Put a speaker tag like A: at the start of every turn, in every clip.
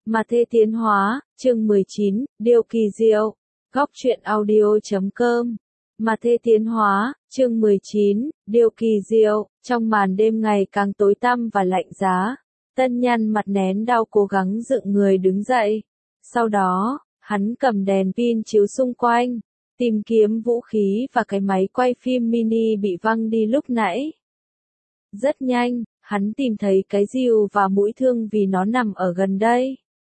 A: Mà Thê Tiến Hóa, chương 19, Điều kỳ diệu. Góc truyện audio.com. Mà Thê Tiến Hóa, chương 19, Điều kỳ diệu. Trong màn đêm ngày càng tối tăm và lạnh giá, Tân Nhăn mặt nén đau cố gắng dựng người đứng dậy. Sau đó, hắn cầm đèn pin chiếu xung quanh, tìm kiếm vũ khí và cái máy quay phim mini bị văng đi lúc nãy. Rất nhanh, hắn tìm thấy cái rìu và mũi thương vì nó nằm ở gần đây.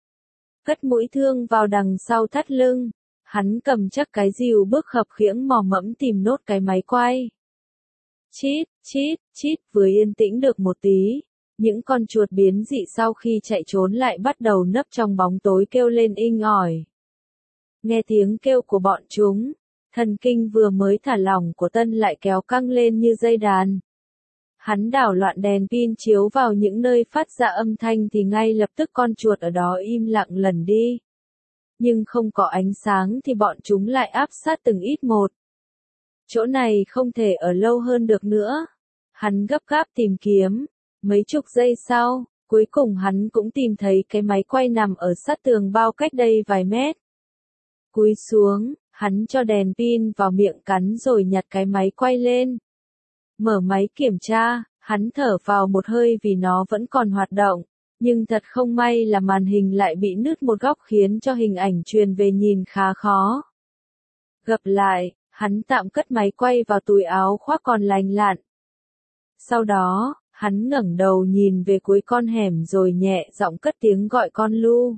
A: Cất mũi thương vào đằng sau thắt lưng, hắn cầm chắc cái rìu bước khập khiễng mò mẫm tìm nốt cái máy quay. Chít, chít, chít, vừa yên tĩnh được một tí, những con chuột biến dị sau khi chạy trốn lại bắt đầu nấp trong bóng tối kêu lên inh ỏi. Nghe tiếng kêu của bọn chúng, thần kinh vừa mới thả lỏng của Tân lại kéo căng lên như dây đàn. Hắn đảo loạn đèn pin chiếu vào những nơi phát ra âm thanh thì ngay lập tức con chuột ở đó im lặng lẩn đi. Nhưng không có ánh sáng thì bọn chúng lại áp sát từng ít một. Chỗ này không thể ở lâu hơn được nữa. Hắn gấp gáp tìm kiếm. Mấy chục giây sau, cuối cùng hắn cũng tìm thấy cái máy quay nằm ở sát tường bao cách đây vài mét. Cúi xuống, hắn cho đèn pin vào miệng cắn rồi nhặt cái máy quay lên. Mở máy kiểm tra, hắn thở vào một hơi vì nó vẫn còn hoạt động, nhưng thật không may là màn hình lại bị nứt một góc khiến cho hình ảnh truyền về nhìn khá khó. Gập lại, hắn tạm cất máy quay vào túi áo khoác còn lành lặn. Sau đó, hắn ngẩng đầu nhìn về cuối con hẻm rồi nhẹ giọng cất tiếng gọi con Lu.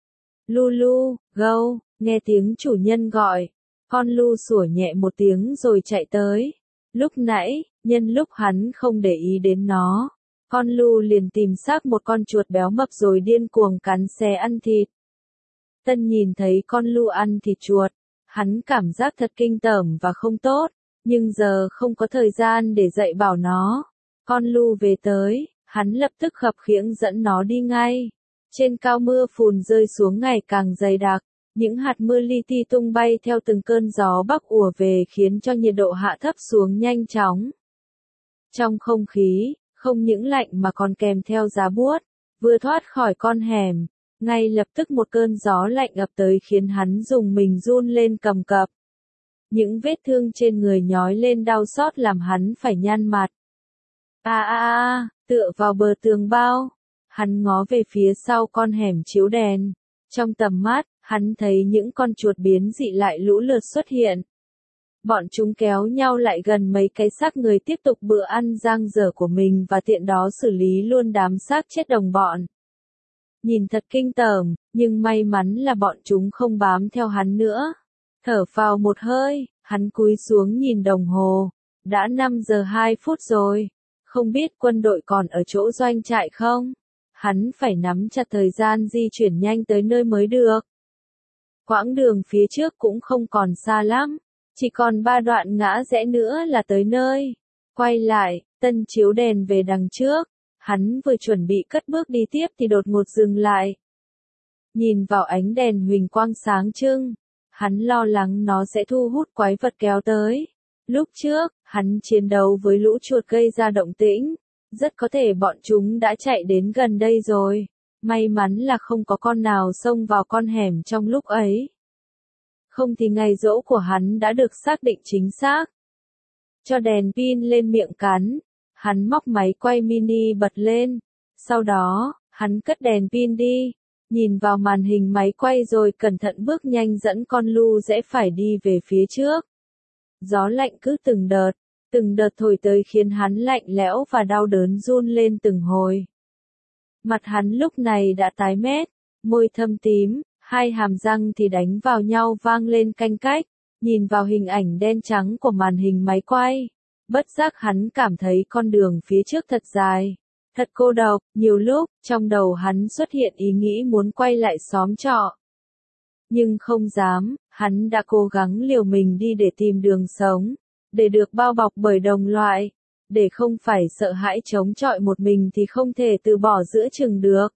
A: Lulu, gâu, nghe tiếng chủ nhân gọi, con Lu sủa nhẹ một tiếng rồi chạy tới. Lúc nãy, nhân lúc hắn không để ý đến nó, con Lu liền tìm xác một con chuột béo mập rồi điên cuồng cắn xé ăn thịt. Tân nhìn thấy con Lu ăn thịt chuột, hắn cảm giác thật kinh tởm và không tốt, nhưng giờ không có thời gian để dạy bảo nó. Con Lu về tới, hắn lập tức khập khiễng dẫn nó đi ngay. Trên cao mưa phùn rơi xuống ngày càng dày đặc, những hạt mưa li ti tung bay theo từng cơn gió bắc ùa về khiến cho nhiệt độ hạ thấp xuống nhanh chóng. Trong không khí, không những lạnh mà còn kèm theo giá buốt, vừa thoát khỏi con hẻm, ngay lập tức một cơn gió lạnh ập tới khiến hắn dùng mình run lên cầm cập. Những vết thương trên người nhói lên đau xót làm hắn phải nhăn mặt. Tựa vào bờ tường bao, hắn ngó về phía sau con hẻm chiếu đèn. Trong tầm mắt, hắn thấy những con chuột biến dị lại lũ lượt xuất hiện. Bọn chúng kéo nhau lại gần mấy cái xác người tiếp tục bữa ăn giang dở của mình và tiện đó xử lý luôn đám xác chết đồng bọn. Nhìn thật kinh tởm, nhưng may mắn là bọn chúng không bám theo hắn nữa. Thở phào một hơi, hắn cúi xuống nhìn đồng hồ. Đã 5 giờ 2 phút rồi. Không biết quân đội còn ở chỗ doanh trại không? Hắn phải nắm chặt thời gian di chuyển nhanh tới nơi mới được. Quãng đường phía trước cũng không còn xa lắm, chỉ còn 3 đoạn ngã rẽ nữa là tới nơi. Quay lại, Tân chiếu đèn về đằng trước, hắn vừa chuẩn bị cất bước đi tiếp thì đột ngột dừng lại. Nhìn vào ánh đèn huỳnh quang sáng trưng, hắn lo lắng nó sẽ thu hút quái vật kéo tới. Lúc trước, hắn chiến đấu với lũ chuột gây ra động tĩnh, rất có thể bọn chúng đã chạy đến gần đây rồi. May mắn là không có con nào xông vào con hẻm trong lúc ấy. Không thì ngày giỗ của hắn đã được xác định chính xác. Cho đèn pin lên miệng cắn, hắn móc máy quay mini bật lên. Sau đó, hắn cất đèn pin đi, nhìn vào màn hình máy quay rồi cẩn thận bước nhanh dẫn con Lu rẽ phải đi về phía trước. Gió lạnh cứ từng đợt thổi tới khiến hắn lạnh lẽo và đau đớn run lên từng hồi. Mặt hắn lúc này đã tái mét, môi thâm tím, hai hàm răng thì đánh vào nhau vang lên canh cách, nhìn vào hình ảnh đen trắng của màn hình máy quay. Bất giác hắn cảm thấy con đường phía trước thật dài, thật cô độc, nhiều lúc, trong đầu hắn xuất hiện ý nghĩ muốn quay lại xóm trọ. Nhưng không dám, hắn đã cố gắng liều mình đi để tìm đường sống, để được bao bọc bởi đồng loại, để không phải sợ hãi chống chọi một mình thì không thể từ bỏ giữa chừng được.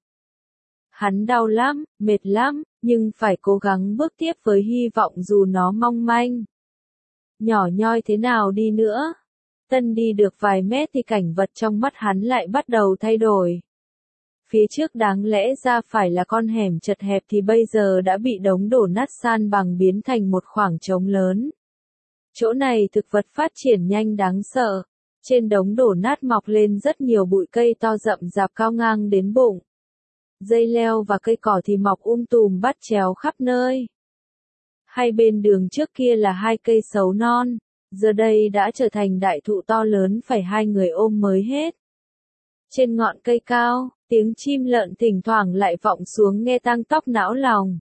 A: Hắn đau lắm, mệt lắm, nhưng phải cố gắng bước tiếp với hy vọng dù nó mong manh. Nhỏ nhoi thế nào đi nữa. Tân đi được vài mét thì cảnh vật trong mắt hắn lại bắt đầu thay đổi. Phía trước đáng lẽ ra phải là con hẻm chật hẹp thì bây giờ đã bị đống đổ nát san bằng biến thành một khoảng trống lớn. Chỗ này thực vật phát triển nhanh đáng sợ. Trên đống đổ nát mọc lên rất nhiều bụi cây to rậm rạp cao ngang đến bụng. Dây leo và cây cỏ thì mọc tùm bắt chéo khắp nơi. Hai bên đường trước kia là hai cây sấu non, giờ đây đã trở thành đại thụ to lớn phải hai người ôm mới hết. Trên ngọn cây cao, tiếng chim lợn thỉnh thoảng lại vọng xuống nghe tang tóc não lòng.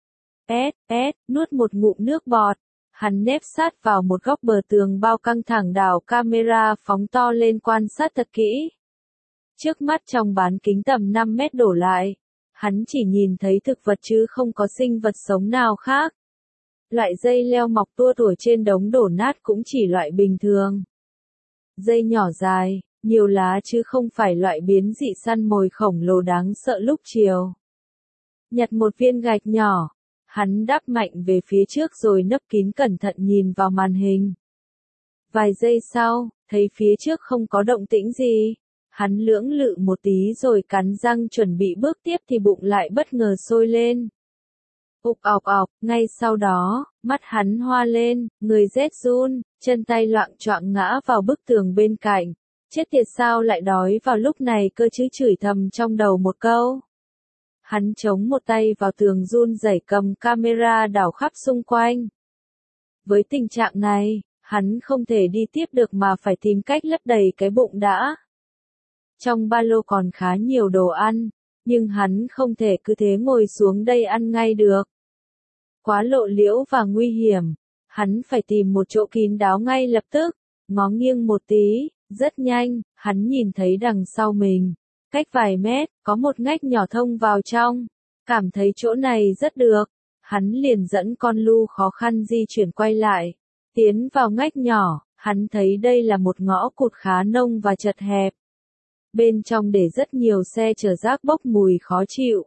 A: Nuốt một ngụm nước bọt, hắn nép sát vào một góc bờ tường bao căng thẳng đảo camera phóng to lên quan sát thật kỹ. Trước mắt trong bán kính tầm 5 mét đổ lại, hắn chỉ nhìn thấy thực vật chứ không có sinh vật sống nào khác. Loại dây leo mọc tua tủa trên đống đổ nát cũng chỉ loại bình thường. Dây nhỏ dài, nhiều lá chứ không phải loại biến dị săn mồi khổng lồ đáng sợ lúc chiều. Nhặt một viên gạch nhỏ, hắn đắp mạnh về phía trước rồi nấp kín cẩn thận nhìn vào màn hình. Vài giây sau, thấy phía trước không có động tĩnh gì. Hắn lưỡng lự một tí rồi cắn răng chuẩn bị bước tiếp thì bụng lại bất ngờ sôi lên. Ục ọc ọc, ngay sau đó, mắt hắn hoa lên, người rét run, chân tay loạng choạng ngã vào bức tường bên cạnh. Chết tiệt sao lại đói vào lúc này cơ chứ, chửi thầm trong đầu một câu. Hắn chống một tay vào tường run rẩy cầm camera đảo khắp xung quanh. Với tình trạng này, hắn không thể đi tiếp được mà phải tìm cách lấp đầy cái bụng đã. Trong ba lô còn khá nhiều đồ ăn, nhưng hắn không thể cứ thế ngồi xuống đây ăn ngay được. Quá lộ liễu và nguy hiểm, hắn phải tìm một chỗ kín đáo ngay lập tức, ngó nghiêng một tí, rất nhanh, hắn nhìn thấy đằng sau mình, cách vài mét, có một ngách nhỏ thông vào trong, cảm thấy chỗ này rất được, hắn liền dẫn con lu khó khăn di chuyển quay lại, tiến vào ngách nhỏ, hắn thấy đây là một ngõ cụt khá nông và chật hẹp. Bên trong để rất nhiều xe chở rác bốc mùi khó chịu.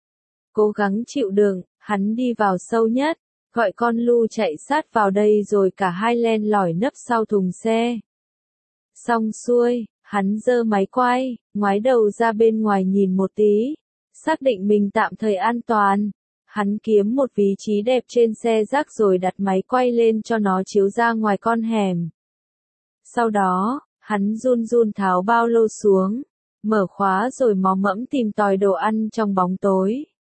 A: Cố gắng chịu đựng, hắn đi vào sâu nhất, gọi con lu chạy sát vào đây rồi cả hai len lỏi nấp sau thùng xe. Xong xuôi, hắn giơ máy quay, ngoái đầu ra bên ngoài nhìn một tí, xác định mình tạm thời an toàn. Hắn kiếm một vị trí đẹp trên xe rác rồi đặt máy quay lên cho nó chiếu ra ngoài con hẻm. Sau đó, hắn run run tháo bao lô xuống, mở khóa rồi mò mẫm tìm tòi đồ ăn trong bóng tối.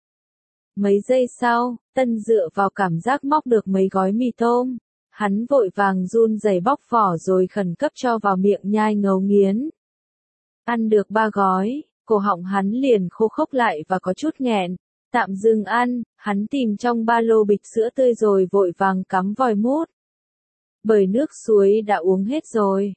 A: Mấy giây sau, Tân dựa vào cảm giác móc được mấy gói mì tôm. Hắn vội vàng run rẩy bóc vỏ rồi khẩn cấp cho vào miệng nhai ngấu nghiến. Ăn được 3 gói, cổ họng hắn liền khô khốc lại và có chút nghẹn. Tạm dừng ăn, hắn tìm trong ba lô bịch sữa tươi rồi vội vàng cắm vòi mút. Bởi nước suối đã uống hết rồi.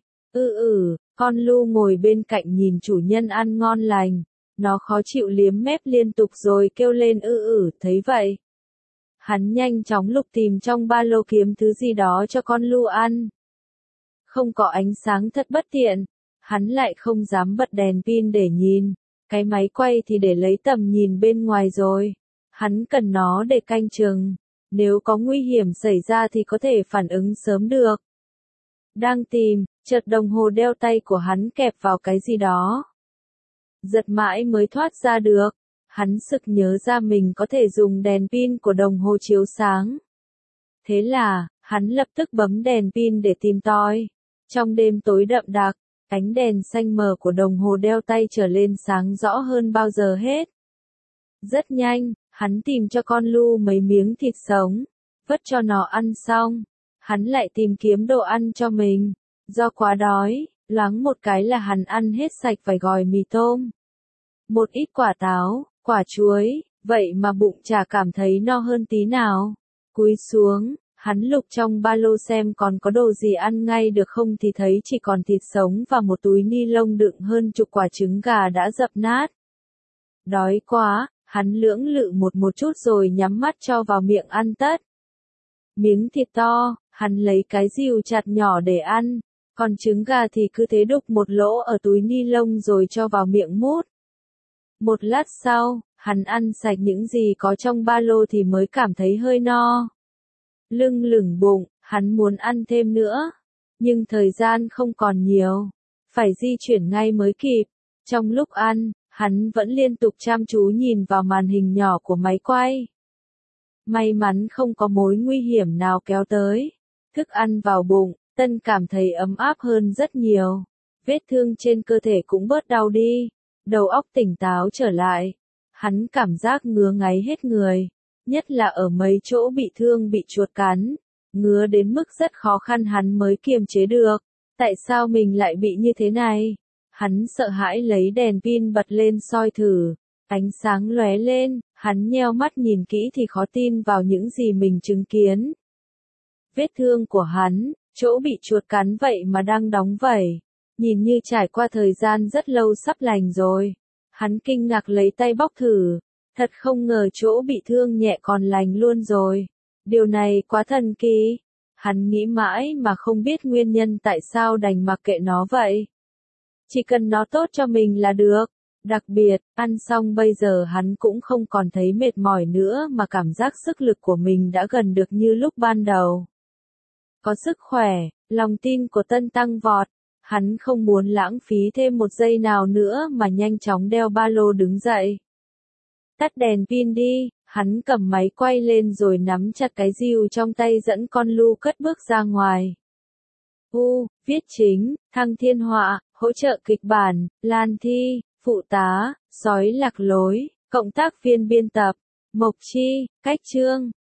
A: Con lu ngồi bên cạnh nhìn chủ nhân ăn ngon lành. Nó khó chịu liếm mép liên tục rồi kêu lên thấy vậy. Hắn nhanh chóng lục tìm trong ba lô kiếm thứ gì đó cho con lu ăn. Không có ánh sáng thật bất tiện. Hắn lại không dám bật đèn pin để nhìn. Cái máy quay thì để lấy tầm nhìn bên ngoài rồi. Hắn cần nó để canh chừng. Nếu có nguy hiểm xảy ra thì có thể phản ứng sớm được. Đang tìm, chợt đồng hồ đeo tay của hắn kẹp vào cái gì đó. Giật mãi mới thoát ra được. Hắn sực nhớ ra mình có thể dùng đèn pin của đồng hồ chiếu sáng. Thế là, hắn lập tức bấm đèn pin để tìm tòi. Trong đêm tối đậm đặc, ánh đèn xanh mờ của đồng hồ đeo tay trở lên sáng rõ hơn bao giờ hết. Rất nhanh, hắn tìm cho con lu mấy miếng thịt sống, vất cho nó ăn xong. Hắn lại tìm kiếm đồ ăn cho mình. Do quá đói, loáng một cái là hắn ăn hết sạch vài gói mì tôm. Một ít quả táo, quả chuối, vậy mà bụng chả cảm thấy no hơn tí nào. Cúi xuống, hắn lục trong ba lô xem còn có đồ gì ăn ngay được không thì thấy chỉ còn thịt sống và một túi ni lông đựng hơn chục quả trứng gà đã dập nát. Đói quá, hắn lưỡng lự một chút rồi nhắm mắt cho vào miệng ăn tất. Miếng thịt to, hắn lấy cái dìu chặt nhỏ để ăn, còn trứng gà thì cứ thế đục một lỗ ở túi ni lông rồi cho vào miệng mút. Một lát sau, hắn ăn sạch những gì có trong ba lô thì mới cảm thấy hơi no. Lưng lửng bụng, hắn muốn ăn thêm nữa. Nhưng thời gian không còn nhiều. Phải di chuyển ngay mới kịp. Trong lúc ăn, Hắn vẫn liên tục chăm chú nhìn vào màn hình nhỏ của máy quay. May mắn không có mối nguy hiểm nào kéo tới. Thức ăn vào bụng, Tân cảm thấy ấm áp hơn rất nhiều. Vết thương trên cơ thể cũng bớt đau đi. Đầu óc tỉnh táo trở lại. Hắn cảm giác ngứa ngáy hết người. Nhất là ở mấy chỗ bị thương bị chuột cắn. Ngứa đến mức rất khó khăn hắn mới kiềm chế được. Tại sao mình lại bị như thế này? Hắn sợ hãi lấy đèn pin bật lên soi thử. Ánh sáng lóe lên, hắn nheo mắt nhìn kỹ thì khó tin vào những gì mình chứng kiến. Vết thương của hắn, chỗ bị chuột cắn vậy mà đang đóng vảy. Nhìn như trải qua thời gian rất lâu sắp lành rồi. Hắn kinh ngạc lấy tay bóc thử. Thật không ngờ chỗ bị thương nhẹ còn lành luôn rồi. Điều này quá thần kỳ. Hắn nghĩ mãi mà không biết nguyên nhân tại sao đành mặc kệ nó vậy. Chỉ cần nó tốt cho mình là được. Đặc biệt, ăn xong bây giờ hắn cũng không còn thấy mệt mỏi nữa mà cảm giác sức lực của mình đã gần được như lúc ban đầu. Có sức khỏe, lòng tin của Tân tăng vọt. Hắn không muốn lãng phí thêm một giây nào nữa mà nhanh chóng đeo ba lô đứng dậy. Tắt đèn pin đi, hắn cầm máy quay lên rồi nắm chặt cái rìu trong tay dẫn con Lu cất bước ra ngoài. Viết chính, Thăng Thiên Họa, hỗ trợ kịch bản, Lan Thi, phụ tá, Sói Lạc Lối, cộng tác viên biên tập, Mộc Chi, cách chương.